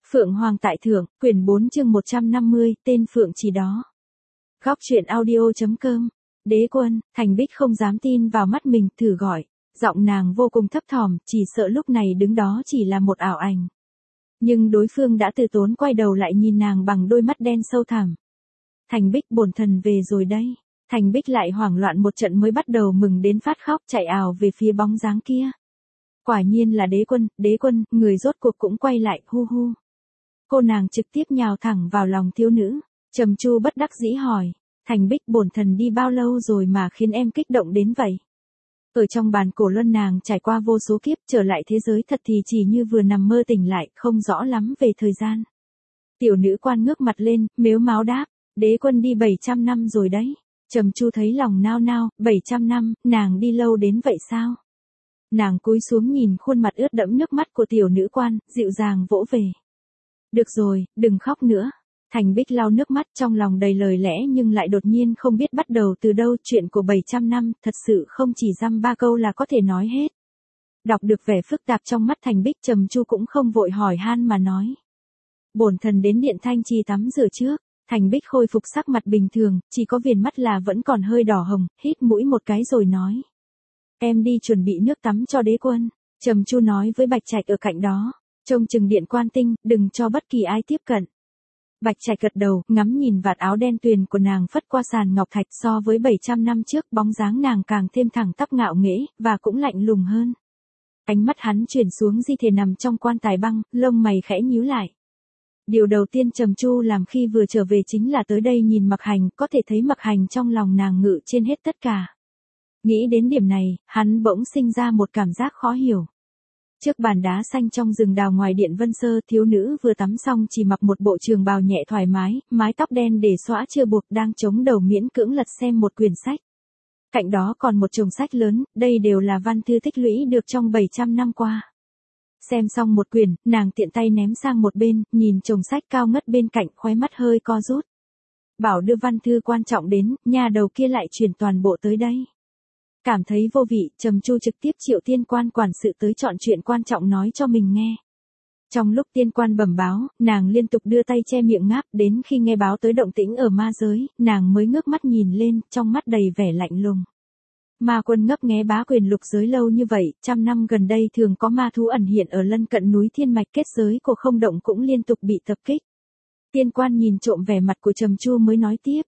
Phượng Hoàng tại thượng, quyển 4 chương 150, tên Phượng chỉ đó. Góc truyện audio.com. Đế Quân, Thành Bích không dám tin vào mắt mình, thử gọi. Giọng nàng vô cùng thấp thỏm, chỉ sợ lúc này đứng đó chỉ là một ảo ảnh. Nhưng đối phương đã từ tốn quay đầu lại nhìn nàng bằng đôi mắt đen sâu thẳm. Thành Bích, bổn thần về rồi đây. Thành Bích lại hoảng loạn một trận mới bắt đầu mừng đến phát khóc, chạy ào về phía bóng dáng kia. Quả nhiên là Đế Quân, người rốt cuộc cũng quay lại, hu hu. Cô nàng trực tiếp nhào thẳng vào lòng thiếu nữ. Trầm Chu bất đắc dĩ hỏi, Thành Bích, bổn thần đi bao lâu rồi mà khiến em kích động đến vậy? Ở trong bàn cổ luân nàng trải qua vô số kiếp, trở lại thế giới thật thì chỉ như vừa nằm mơ tỉnh lại, không rõ lắm về thời gian. Tiểu nữ quan ngước mặt lên, mếu máo đáp, Đế Quân đi 700 năm rồi đấy. Trầm Chu thấy lòng nao nao, 700 năm, nàng đi lâu đến vậy sao? Nàng cúi xuống nhìn khuôn mặt ướt đẫm nước mắt của tiểu nữ quan, dịu dàng vỗ về. Được rồi, đừng khóc nữa. Thành Bích lau nước mắt, trong lòng đầy lời lẽ nhưng lại đột nhiên không biết bắt đầu từ đâu. Chuyện của 700 năm, thật sự không chỉ dăm ba câu là có thể nói hết. Đọc được vẻ phức tạp trong mắt Thành Bích, Trầm Chu cũng không vội hỏi han mà nói. Bổn thần đến điện Thanh Trì tắm rửa trước. Thành Bích khôi phục sắc mặt bình thường, chỉ có viền mắt là vẫn còn hơi đỏ hồng, hít mũi một cái rồi nói. Em đi chuẩn bị nước tắm cho Đế Quân. Trầm Chu nói với Bạch Trạch ở cạnh đó. Trông chừng điện quan tinh, đừng cho bất kỳ ai tiếp cận. Bạch Trạch gật đầu, ngắm nhìn vạt áo đen tuyền của nàng phất qua sàn ngọc thạch, so với 700 năm trước, bóng dáng nàng càng thêm thẳng tắp ngạo nghễ, và cũng lạnh lùng hơn. Ánh mắt hắn chuyển xuống di thể nằm trong quan tài băng, lông mày khẽ nhíu lại. Điều đầu tiên Trầm Chu làm khi vừa trở về chính là tới đây nhìn Mặc Hành, có thể thấy Mặc Hành trong lòng nàng ngự trên hết tất cả. Nghĩ đến điểm này, hắn bỗng sinh ra một cảm giác khó hiểu. Trước bàn đá xanh trong rừng đào ngoài điện Vân Sơ, thiếu nữ vừa tắm xong chỉ mặc một bộ trường bào nhẹ thoải mái, mái tóc đen để xõa chưa buộc, đang chống đầu miễn cưỡng lật xem một quyển sách. Cạnh đó còn một chồng sách lớn, đây đều là văn thư tích lũy được trong 700 năm qua. Xem xong một quyển, nàng tiện tay ném sang một bên, nhìn chồng sách cao ngất bên cạnh, khóe mắt hơi co rút. Bảo đưa văn thư quan trọng đến, nhà đầu kia lại chuyển toàn bộ tới đây. Cảm thấy vô vị, Trầm Chu trực tiếp triệu tiên quan quản sự tới chọn chuyện quan trọng nói cho mình nghe. Trong lúc tiên quan bẩm báo, nàng liên tục đưa tay che miệng ngáp, đến khi nghe báo tới động tĩnh ở ma giới, nàng mới ngước mắt nhìn lên, trong mắt đầy vẻ lạnh lùng. Ma Quân ngấp nghé bá quyền lục giới lâu như vậy, trăm năm gần đây thường có ma thú ẩn hiện ở lân cận núi Thiên Mạch, kết giới của Không Động cũng liên tục bị tập kích. Tiên quan nhìn trộm vẻ mặt của Trầm Chu mới nói tiếp.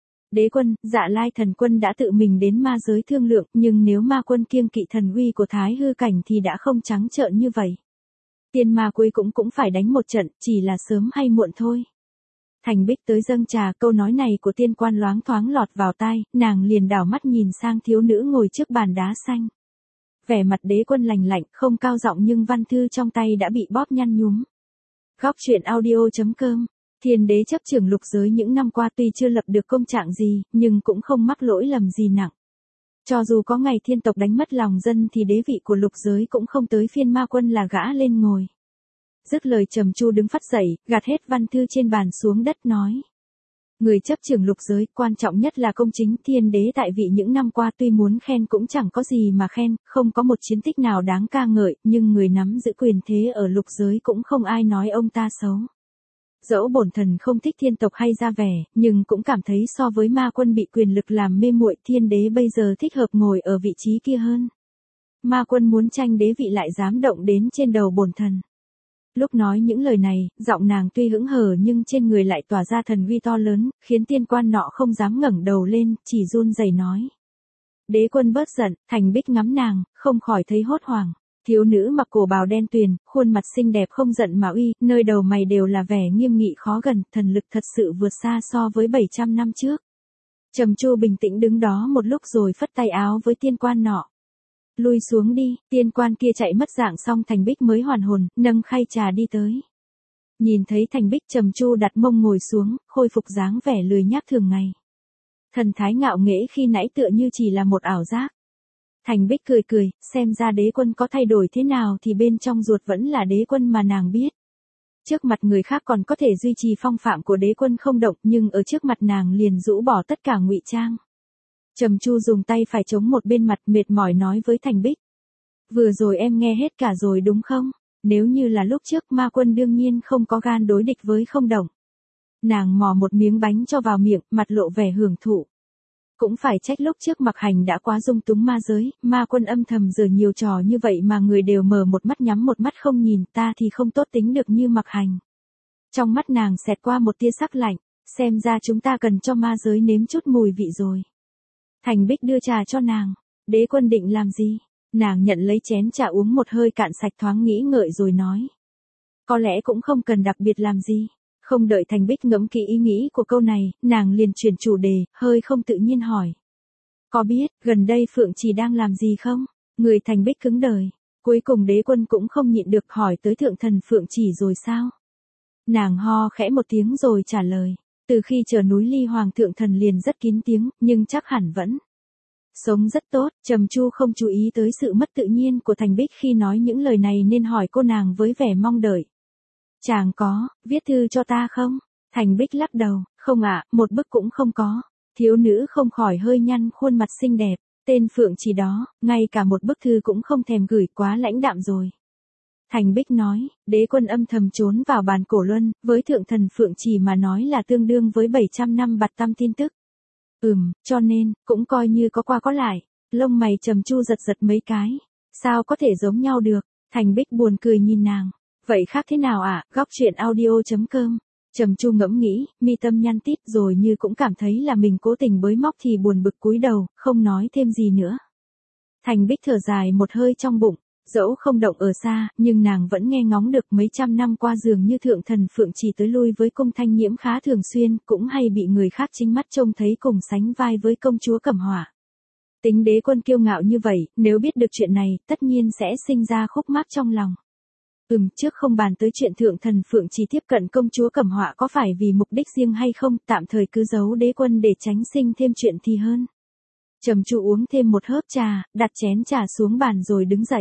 Đế Quân, Dạ Lai Thần Quân đã tự mình đến ma giới thương lượng, nhưng nếu Ma Quân kiêng kỵ thần uy của Thái Hư Cảnh thì đã không trắng trợn như vậy. Tiên ma cuối cũng phải đánh một trận, chỉ là sớm hay muộn thôi. Thành Bích tới dâng trà, câu nói này của tiên quan loáng thoáng lọt vào tai, nàng liền đảo mắt nhìn sang thiếu nữ ngồi trước bàn đá xanh. Vẻ mặt Đế Quân lành lạnh, không cao giọng nhưng văn thư trong tay đã bị bóp nhăn nhúm. Góc truyện audio.com. Thiên đế chấp trưởng lục giới những năm qua tuy chưa lập được công trạng gì, nhưng cũng không mắc lỗi lầm gì nặng. Cho dù có ngày thiên tộc đánh mất lòng dân thì đế vị của lục giới cũng không tới phiên Ma Quân là gã lên ngồi. Dứt lời Trầm Chu đứng phắt dậy, gạt hết văn thư trên bàn xuống đất nói. Người chấp trưởng lục giới, quan trọng nhất là công chính. Thiên đế tại vị những năm qua tuy muốn khen cũng chẳng có gì mà khen, không có một chiến tích nào đáng ca ngợi, nhưng người nắm giữ quyền thế ở lục giới cũng không ai nói ông ta xấu. Dẫu bổn thần không thích thiên tộc hay ra vẻ, nhưng cũng cảm thấy so với Ma Quân bị quyền lực làm mê muội, thiên đế bây giờ thích hợp ngồi ở vị trí kia hơn. Ma Quân muốn tranh đế vị lại dám động đến trên đầu bổn thần. Lúc nói những lời này, giọng nàng tuy hững hờ nhưng trên người lại tỏa ra thần uy to lớn, khiến tiên quan nọ không dám ngẩng đầu lên, chỉ run rẩy nói. Đế Quân bớt giận. Thành Bích ngắm nàng, không khỏi thấy hốt hoảng. Thiếu nữ mặc cổ bào đen tuyền, khuôn mặt xinh đẹp không giận mà uy, nơi đầu mày đều là vẻ nghiêm nghị khó gần, thần lực thật sự vượt xa so với 700 năm trước. Trầm Chu bình tĩnh đứng đó một lúc rồi phất tay áo với tiên quan nọ. Lui xuống đi. Tiên quan kia chạy mất dạng xong Thành Bích mới hoàn hồn, nâng khay trà đi tới. Nhìn thấy Thành Bích, Trầm Chu đặt mông ngồi xuống, khôi phục dáng vẻ lười nhác thường ngày. Thần thái ngạo nghễ khi nãy tựa như chỉ là một ảo giác. Thành Bích cười cười, xem ra Đế Quân có thay đổi thế nào thì bên trong ruột vẫn là Đế Quân mà nàng biết. Trước mặt người khác còn có thể duy trì phong phạm của Đế Quân Không Động, nhưng ở trước mặt nàng liền rũ bỏ tất cả ngụy trang. Trầm Chu dùng tay phải chống một bên mặt, mệt mỏi nói với Thành Bích. Vừa rồi em nghe hết cả rồi đúng không? Nếu như là lúc trước Ma Quân đương nhiên không có gan đối địch với Không Động. Nàng mò một miếng bánh cho vào miệng, mặt lộ vẻ hưởng thụ. Cũng phải trách lúc trước Mặc Hành đã quá dung túng ma giới, Ma Quân âm thầm giở nhiều trò như vậy mà người đều mở một mắt nhắm một mắt không nhìn, ta thì không tốt tính được như Mặc Hành. Trong mắt nàng xẹt qua một tia sắc lạnh, xem ra chúng ta cần cho ma giới nếm chút mùi vị rồi. Thành Bích đưa trà cho nàng, Đế Quân định làm gì? Nàng nhận lấy chén trà uống một hơi cạn sạch thoáng nghĩ ngợi rồi nói. Có lẽ cũng không cần đặc biệt làm gì. Không đợi Thành Bích ngẫm kỹ ý nghĩ của câu này, nàng liền chuyển chủ đề, hơi không tự nhiên hỏi. Có biết, gần đây Phượng Trì đang làm gì không? Người Thành Bích cứng đời. Cuối cùng Đế Quân cũng không nhịn được hỏi tới thượng thần Phượng Trì rồi sao? Nàng ho khẽ một tiếng rồi trả lời. Từ khi chờ núi Ly Hoàng thượng thần liền rất kín tiếng, nhưng chắc hẳn vẫn sống rất tốt. Trầm Chu không chú ý tới sự mất tự nhiên của Thành Bích khi nói những lời này nên hỏi cô nàng với vẻ mong đợi. Chàng có, viết thư cho ta không? Thành Bích lắc đầu, không ạ, một bức cũng không có. Thiếu nữ không khỏi hơi nhăn khuôn mặt xinh đẹp, tên Phượng Trì đó, ngay cả một bức thư cũng không thèm gửi, quá lãnh đạm rồi. Thành Bích nói, Đế Quân âm thầm trốn vào bàn cổ luân, với thượng thần Phượng Trì mà nói là tương đương với 700 năm bặt tăm tin tức. Cho nên, cũng coi như có qua có lại. Lông mày Trầm Chu giật giật mấy cái. Sao có thể giống nhau được? Thành Bích buồn cười nhìn nàng. Vậy khác thế nào ạ? Góc truyện audio.com. Trầm Chu ngẫm nghĩ, mi tâm nhăn tít rồi như cũng cảm thấy là mình cố tình bới móc thì buồn bực cúi đầu, không nói thêm gì nữa. Thành Bích thở dài một hơi trong bụng. Dẫu Không Động ở xa, nhưng nàng vẫn nghe ngóng được mấy trăm năm qua dường như thượng thần Phượng Trì tới lui với cung Thanh Nhiễm khá thường xuyên, cũng hay bị người khác chính mắt trông thấy cùng sánh vai với công chúa Cẩm Hỏa. Tính Đế Quân kiêu ngạo như vậy, nếu biết được chuyện này, tất nhiên sẽ sinh ra khúc mắc trong lòng. Trước không bàn tới chuyện thượng thần Phượng Trì tiếp cận công chúa Cẩm Hỏa có phải vì mục đích riêng hay không, tạm thời cứ giấu Đế Quân để tránh sinh thêm chuyện thì hơn. Trầm Chu uống thêm một hớp trà, đặt chén trà xuống bàn rồi đứng dậy.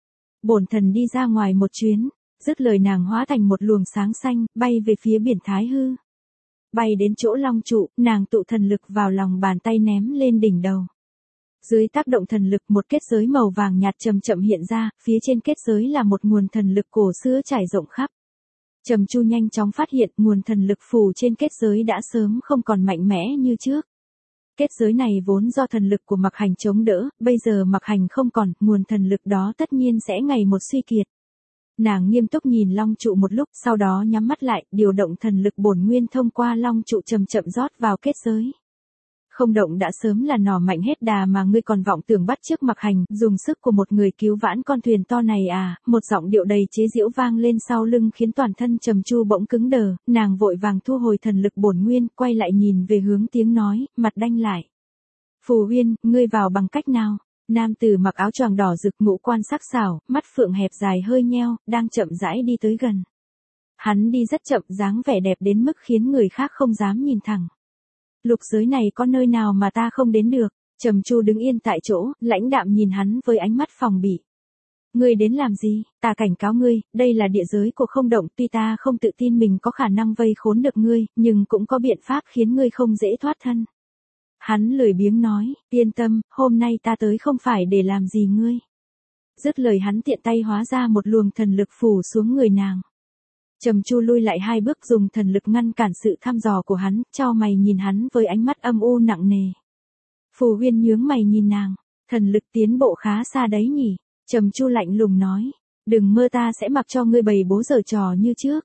Bổn thần đi ra ngoài một chuyến, dứt lời nàng hóa thành một luồng sáng xanh, bay về phía biển Thái Hư. Bay đến chỗ long trụ, nàng tụ thần lực vào lòng bàn tay ném lên đỉnh đầu. Dưới tác động thần lực một kết giới màu vàng nhạt chậm chậm hiện ra, phía trên kết giới là một nguồn thần lực cổ xưa trải rộng khắp. Trầm Chu nhanh chóng phát hiện nguồn thần lực phủ trên kết giới đã sớm không còn mạnh mẽ như trước. Kết giới này vốn do thần lực của Mặc Hành chống đỡ, bây giờ Mặc Hành không còn, nguồn thần lực đó tất nhiên sẽ ngày một suy kiệt. Nàng nghiêm túc nhìn long trụ một lúc, sau đó nhắm mắt lại, điều động thần lực bổn nguyên thông qua long trụ chậm chậm rót vào kết giới. Không Động đã sớm là nỏ mạnh hết đà mà ngươi còn vọng tưởng bắt chước Mặc Hành, dùng sức của một người cứu vãn con thuyền to này à? Một giọng điệu đầy chế giễu vang lên sau lưng khiến toàn thân Trầm Chu bỗng cứng đờ, nàng vội vàng thu hồi thần lực bổn nguyên, quay lại nhìn về hướng tiếng nói, mặt đanh lại. Phù Huyên, ngươi vào bằng cách nào? Nam tử mặc áo choàng đỏ rực, ngũ quan sắc sảo, mắt phượng hẹp dài hơi nheo, đang chậm rãi đi tới gần. Hắn đi rất chậm, dáng vẻ đẹp đến mức khiến người khác không dám nhìn thẳng. Lục giới này có nơi nào mà ta không đến được? Trầm Chu đứng yên tại chỗ, lãnh đạm nhìn hắn với ánh mắt phòng bị. Ngươi đến làm gì? Ta cảnh cáo ngươi, đây là địa giới của Không Động, tuy ta không tự tin mình có khả năng vây khốn được ngươi, nhưng cũng có biện pháp khiến ngươi không dễ thoát thân. Hắn lười biếng nói, yên tâm, hôm nay ta tới không phải để làm gì ngươi. Dứt lời hắn tiện tay hóa ra một luồng thần lực phủ xuống người nàng. Trầm Chu lui lại hai bước dùng thần lực ngăn cản sự thăm dò của hắn, chau mày nhìn hắn với ánh mắt âm u nặng nề. Phù Huyên nhướng mày nhìn nàng, thần lực tiến bộ khá xa đấy nhỉ. Trầm Chu lạnh lùng nói, đừng mơ ta sẽ mặc cho ngươi bày bố giở trò như trước.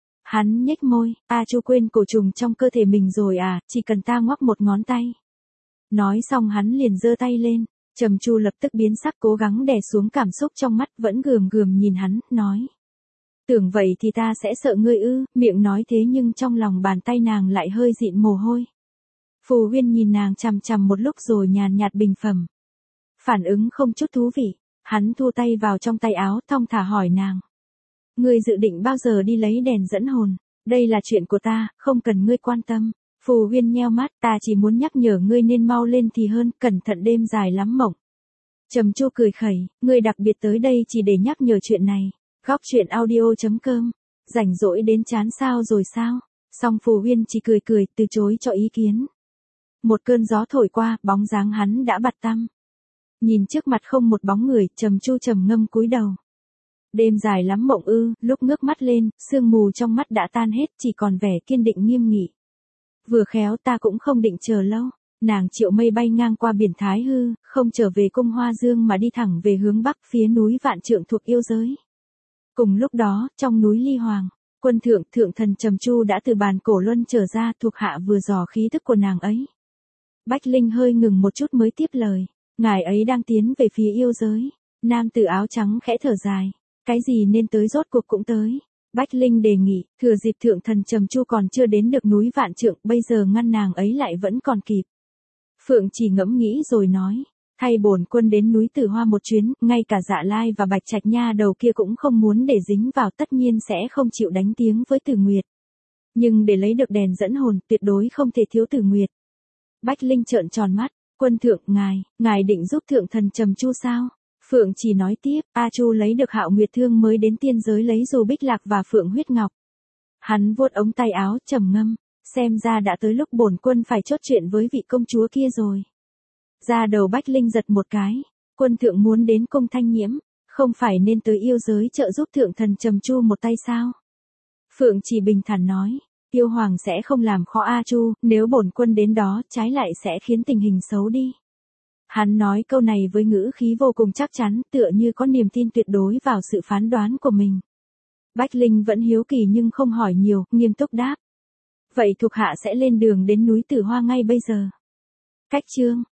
Hắn nhếch môi, Chu quên cổ trùng trong cơ thể mình rồi à, chỉ cần ta ngoắc một ngón tay. Nói xong hắn liền giơ tay lên, Trầm Chu lập tức biến sắc cố gắng đè xuống cảm xúc trong mắt vẫn gườm gườm nhìn hắn, nói. Tưởng vậy thì ta sẽ sợ ngươi ư, miệng nói thế nhưng trong lòng bàn tay nàng lại hơi dịn mồ hôi. Phù Huyên nhìn nàng chằm chằm một lúc rồi nhàn nhạt bình phẩm. Phản ứng không chút thú vị, hắn thu tay vào trong tay áo thong thả hỏi nàng. Ngươi dự định bao giờ đi lấy đèn dẫn hồn, đây là chuyện của ta, không cần ngươi quan tâm. Phù Huyên nheo mắt, ta chỉ muốn nhắc nhở ngươi nên mau lên thì hơn, cẩn thận đêm dài lắm mộng. Trầm Chu cười khẩy, ngươi đặc biệt tới đây chỉ để nhắc nhở chuyện này. Góc truyện audio.com, rảnh rỗi đến chán sao rồi sao? Song Phù Huyên chỉ cười cười, từ chối cho ý kiến. Một cơn gió thổi qua, bóng dáng hắn đã bặt tăm. Nhìn trước mặt không một bóng người, Trầm Chu trầm ngâm cúi đầu. Đêm dài lắm mộng ư, lúc ngước mắt lên, sương mù trong mắt đã tan hết, chỉ còn vẻ kiên định nghiêm nghị. Vừa khéo ta cũng không định chờ lâu. Nàng triệu mây bay ngang qua biển Thái Hư, không trở về cung Hoa Dương mà đi thẳng về hướng bắc phía núi Vạn Trượng thuộc yêu giới. Cùng lúc đó, trong núi Ly Hoàng, quân thượng thượng thần Trầm Chu đã từ bàn cổ luân trở ra, thuộc hạ vừa dò khí thức của nàng ấy. Bách Linh hơi ngừng một chút mới tiếp lời, ngài ấy đang tiến về phía yêu giới. Nam tử áo trắng khẽ thở dài, cái gì nên tới rốt cuộc cũng tới. Bách Linh đề nghị, thừa dịp thượng thần Trầm Chu còn chưa đến được núi Vạn Trượng, bây giờ ngăn nàng ấy lại vẫn còn kịp. Phượng Chỉ ngẫm nghĩ rồi nói, thay bổn quân đến núi Tử Hoa một chuyến, ngay cả Dạ Lai và Bạch Trạch nha đầu kia cũng không muốn để dính vào, tất nhiên sẽ không chịu đánh tiếng với Tử Nguyệt. Nhưng để lấy được đèn dẫn hồn, tuyệt đối không thể thiếu Tử Nguyệt. Bách Linh trợn tròn mắt, quân thượng, ngài định giúp thượng thần Trầm Chu sao? Phượng Chỉ nói tiếp, A Chu lấy được Hạo Nguyệt Thương mới đến tiên giới lấy dù bích lạc và phượng huyết ngọc. Hắn vuốt ống tay áo trầm ngâm, xem ra đã tới lúc bổn quân phải chốt chuyện với vị công chúa kia rồi. Da đầu Bách Linh giật một cái, quân thượng muốn đến cung Thanh Nhiễm, không phải nên tới yêu giới trợ giúp thượng thần Trầm Chu một tay sao? Phượng Chỉ bình thản nói, yêu hoàng sẽ không làm khó A Chu, nếu bổn quân đến đó trái lại sẽ khiến tình hình xấu đi. Hắn nói câu này với ngữ khí vô cùng chắc chắn, tựa như có niềm tin tuyệt đối vào sự phán đoán của mình. Bách Linh vẫn hiếu kỳ nhưng không hỏi nhiều, nghiêm túc đáp. Vậy thuộc hạ sẽ lên đường đến núi Tử Hoa ngay bây giờ. Cách chương